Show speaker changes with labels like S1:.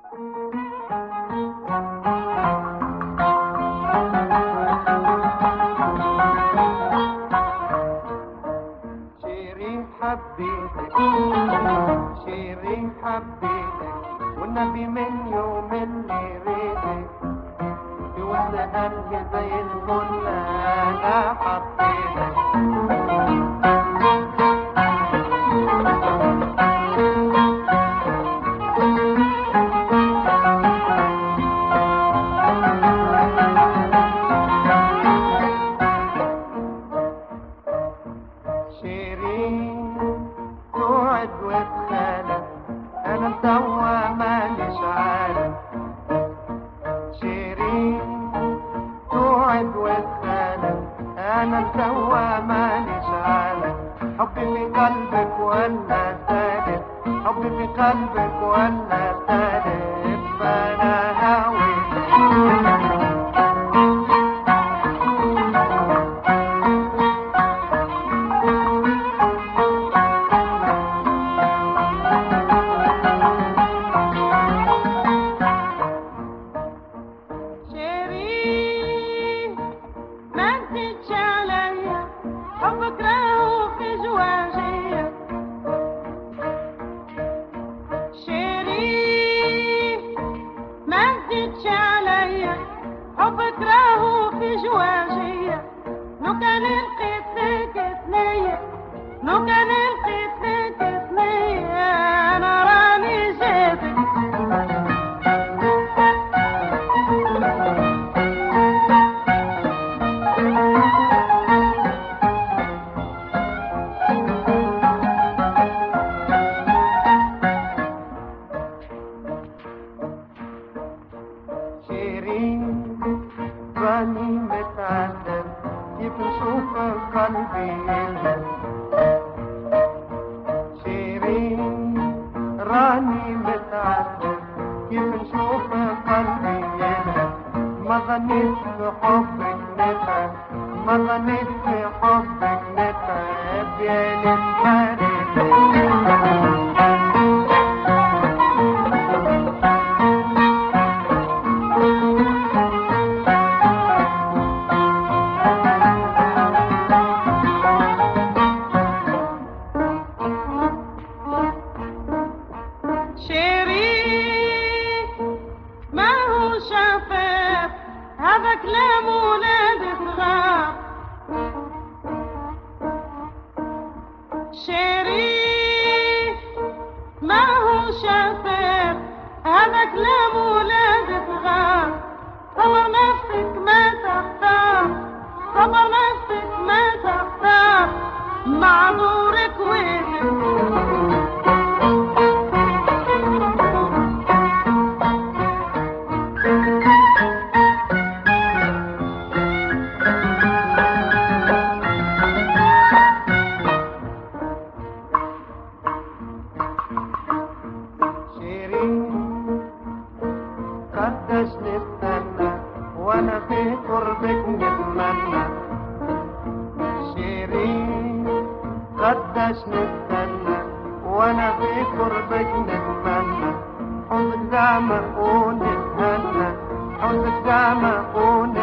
S1: شيرين حبيتك شيرين حبيتك والنبي من يوم اللي ريتك في وسط قلبي زي الفل انا حطيتك. شيرين توعد وتخالف انا مدوى مانيش عارف. شيرين توعد وتخالف انا مدوى مانيش عارف. حبي في قلبك ولا سالف حبي في قلبك ولا سالف فانا هاويتك.
S2: شيرين ما تزيدش عليا حبك راهو في زواجية. شيرين ما تزيدش عليا حبك راهو في زواجية. لو كان لقيت لك ثنية لو كان لقيت لك ثنية أنا راني زيتك.
S1: شيرين راني متعذب كيف نشوف قلبي يلهب. شيرين راني متعذب كيف نشوف قلبي يلهب. ما ظنيت في حبك نتعب ما ظنيت في حبك نتعب يا نتفارق.
S2: شيرين ما هو شفاف هذا كلام ولاد صغار. شيرين ما هو شفاف هذا كلام ولاد صغار. صبر نفسك ما تختار صبر نفسك ما تختار معذورك ويلك.
S1: شيرين قداش نستنى وانا في قربك نتمنى. شيرين قداش نستنى وانا في قربك نتمنى. حبك زعمة ونتهنى حبك زعمة ونتهنى